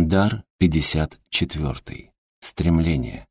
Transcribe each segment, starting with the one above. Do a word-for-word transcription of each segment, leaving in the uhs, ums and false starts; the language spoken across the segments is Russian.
Дар пятьдесят четвёртый. Стремление.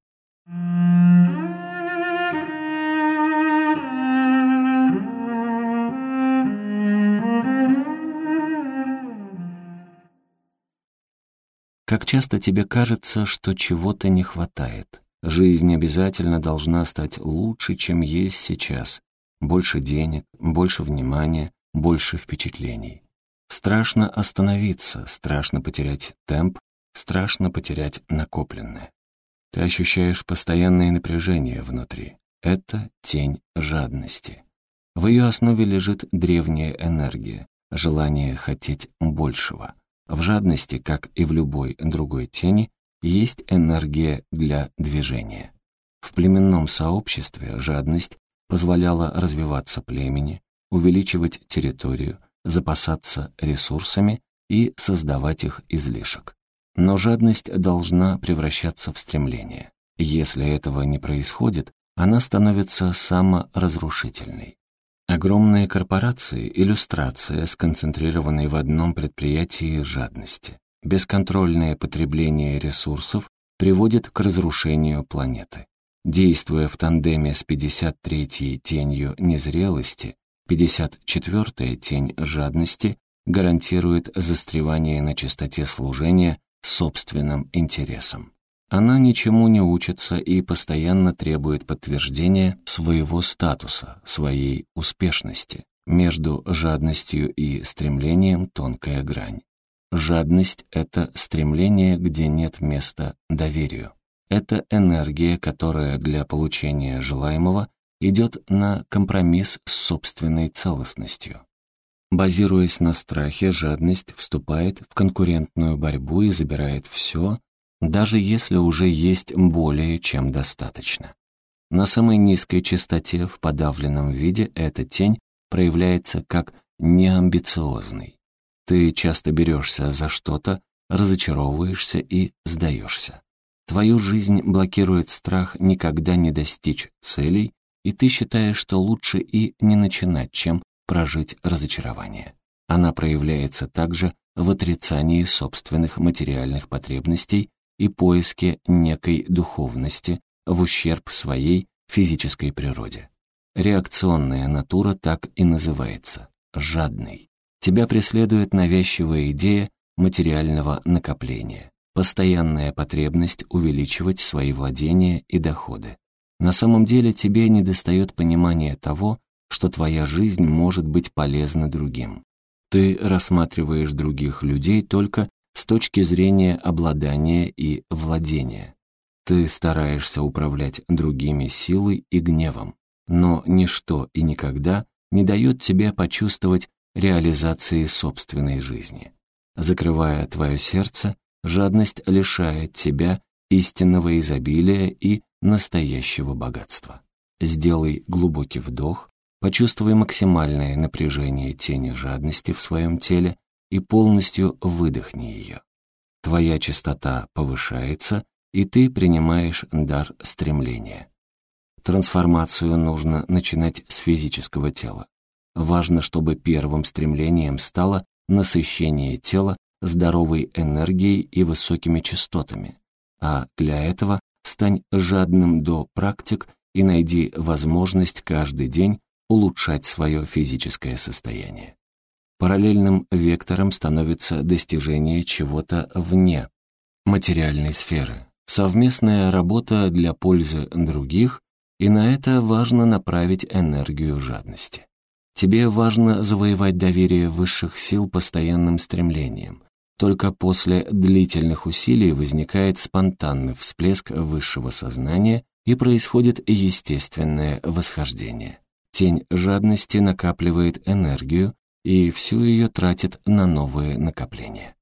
Как часто тебе кажется, что чего-то не хватает? Жизнь обязательно должна стать лучше, чем есть сейчас. Больше денег, больше внимания, больше впечатлений. Страшно остановиться, страшно потерять темп, страшно потерять накопленное. Ты ощущаешь постоянное напряжение внутри. Это тень жадности. В ее основе лежит древняя энергия, желание хотеть большего. В жадности, как и в любой другой тени, есть энергия для движения. В племенном сообществе жадность позволяла развиваться племени, увеличивать территорию, запасаться ресурсами и создавать их излишек. Но жадность должна превращаться в стремление. Если этого не происходит, она становится саморазрушительной. Огромные корпорации — иллюстрация сконцентрированной в одном предприятии жадности. Бесконтрольное потребление ресурсов приводит к разрушению планеты. Действуя в тандеме с пятьдесят третьей тенью незрелости, пятьдесят четвёртая тень жадности гарантирует застревание на частоте служения собственным интересам. Она ничему не учится и постоянно требует подтверждения своего статуса, своей успешности. Между жадностью и стремлением тонкая грань. Жадность — это стремление, где нет места доверию. Это энергия, которая для получения желаемого идет на компромисс с собственной целостностью. Базируясь на страхе, жадность вступает в конкурентную борьбу и забирает все, даже если уже есть более чем достаточно. На самой низкой частоте в подавленном виде эта тень проявляется как неамбициозный. Ты часто берешься за что-то, разочаровываешься и сдаешься. Твою жизнь блокирует страх никогда не достичь целей, и ты считаешь, что лучше и не начинать, чем прожить разочарование. Она проявляется также в отрицании собственных материальных потребностей и поиске некой духовности в ущерб своей физической природе. Реакционная натура так и называется — жадный. Тебя преследует навязчивая идея материального накопления, постоянная потребность увеличивать свои владения и доходы. На самом деле тебе недостает понимания того, что твоя жизнь может быть полезна другим. Ты рассматриваешь других людей только с точки зрения обладания и владения. Ты стараешься управлять другими силой и гневом, но ничто и никогда не дает тебе почувствовать реализации собственной жизни. Закрывая твое сердце, жадность лишает тебя истинного изобилия и настоящего богатства. Сделай глубокий вдох, почувствуй максимальное напряжение тени жадности в своем теле и полностью выдохни ее. Твоя частота повышается, и ты принимаешь дар стремления. Трансформацию нужно начинать с физического тела. Важно, чтобы первым стремлением стало насыщение тела здоровой энергией и высокими частотами, а для этого стань жадным до практик и найди возможность каждый день улучшать свое физическое состояние. Параллельным вектором становится достижение чего-то вне материальной сферы, совместная работа для пользы других, и на это важно направить энергию жадности. Тебе важно завоевать доверие высших сил постоянным стремлением. Только после длительных усилий возникает спонтанный всплеск высшего сознания и происходит естественное восхождение. Тень жадности накапливает энергию и всю ее тратит на новые накопления.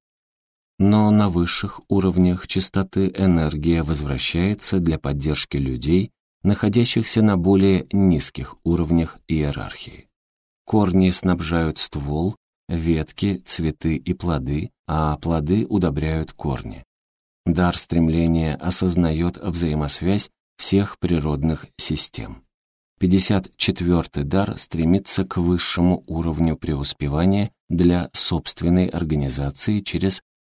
Но на высших уровнях частоты энергия возвращается для поддержки людей, находящихся на более низких уровнях иерархии. Корни снабжают ствол, ветки, цветы и плоды, а плоды удобряют корни. Дар стремления осознает взаимосвязь всех природных систем. пятьдесят четвёртый дар стремится к высшему уровню преуспевания для собственной организации через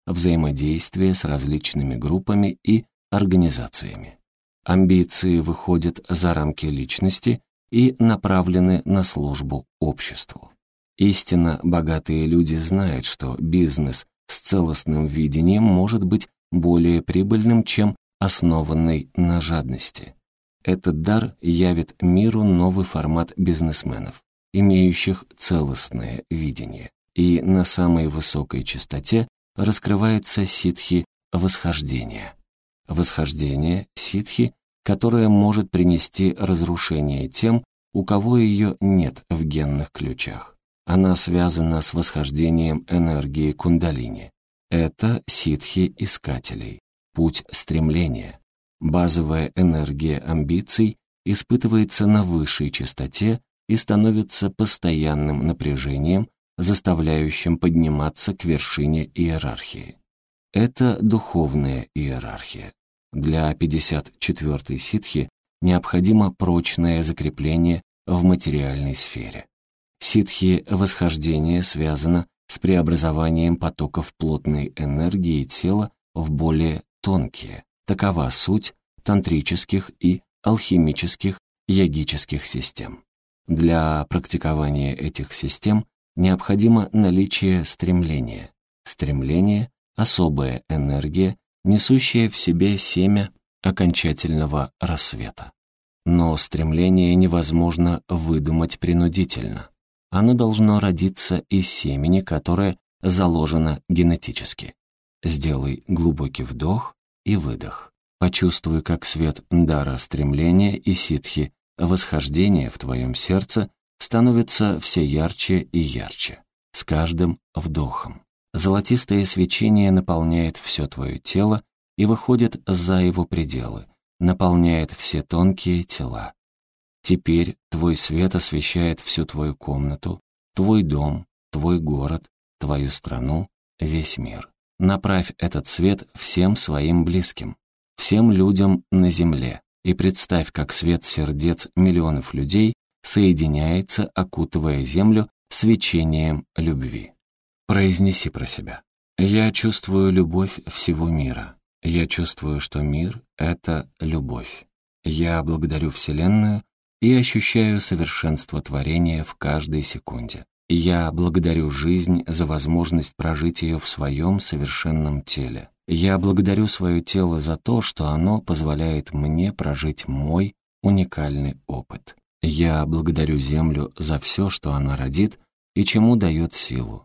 взаимодействия с различными группами и организациями. Амбиции выходят за рамки личности и направлены на службу обществу. Истинно богатые люди знают, что бизнес с целостным видением может быть более прибыльным, чем основанный на жадности. Этот дар явит миру новый формат бизнесменов, имеющих целостное видение. И на самой высокой частоте раскрывается ситхи восхождения. Восхождение ситхи, которое может принести разрушение тем, у кого ее нет в генных ключах. Она связана с восхождением энергии кундалини. Это ситхи искателей, путь стремления. Базовая энергия амбиций испытывается на высшей частоте и становится постоянным напряжением, заставляющим подниматься к вершине иерархии. Это духовная иерархия. Для пятьдесят четвёртой ситхи необходимо прочное закрепление в материальной сфере. Ситхи восхождения связано с преобразованием потоков плотной энергии тела в более тонкие. Такова суть тантрических и алхимических йогических систем. Для практикования этих систем необходимо наличие стремления. Стремление — особая энергия, несущая в себе семя окончательного рассвета. Но стремление невозможно выдумать принудительно. Оно должно родиться из семени, которое заложено генетически. Сделай глубокий вдох и выдох. Почувствуй, как свет дара стремления и ситхи восхождения в твоем сердце становится все ярче и ярче, с каждым вдохом. Золотистое свечение наполняет все твое тело и выходит за его пределы, наполняет все тонкие тела. Теперь твой свет освещает всю твою комнату, твой дом, твой город, твою страну, весь мир. Направь этот свет всем своим близким, всем людям на земле, и представь, как свет сердец миллионов людей соединяется, окутывая землю свечением любви. Произнеси про себя. Я чувствую любовь всего мира. Я чувствую, что мир — это любовь. Я благодарю Вселенную и ощущаю совершенство творения в каждой секунде. Я благодарю жизнь за возможность прожить ее в своем совершенном теле. Я благодарю свое тело за то, что оно позволяет мне прожить мой уникальный опыт. Я благодарю Землю за все, что она родит и чему дает силу.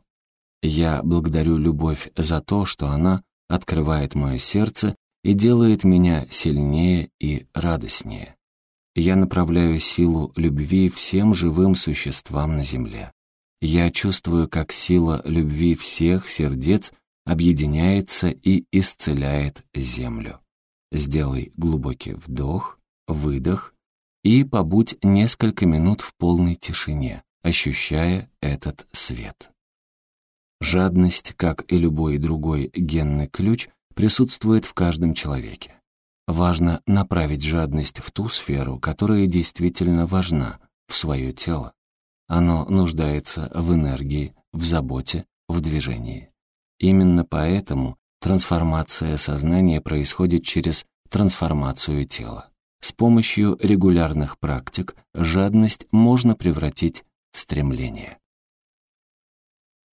Я благодарю любовь за то, что она открывает мое сердце и делает меня сильнее и радостнее. Я направляю силу любви всем живым существам на земле. Я чувствую, как сила любви всех сердец объединяется и исцеляет землю. Сделай глубокий вдох, выдох и побудь несколько минут в полной тишине, ощущая этот свет. Жадность, как и любой другой генный ключ, присутствует в каждом человеке. Важно направить жадность в ту сферу, которая действительно важна, в свое тело. Оно нуждается в энергии, в заботе, в движении. Именно поэтому трансформация сознания происходит через трансформацию тела. С помощью регулярных практик жадность можно превратить в стремление.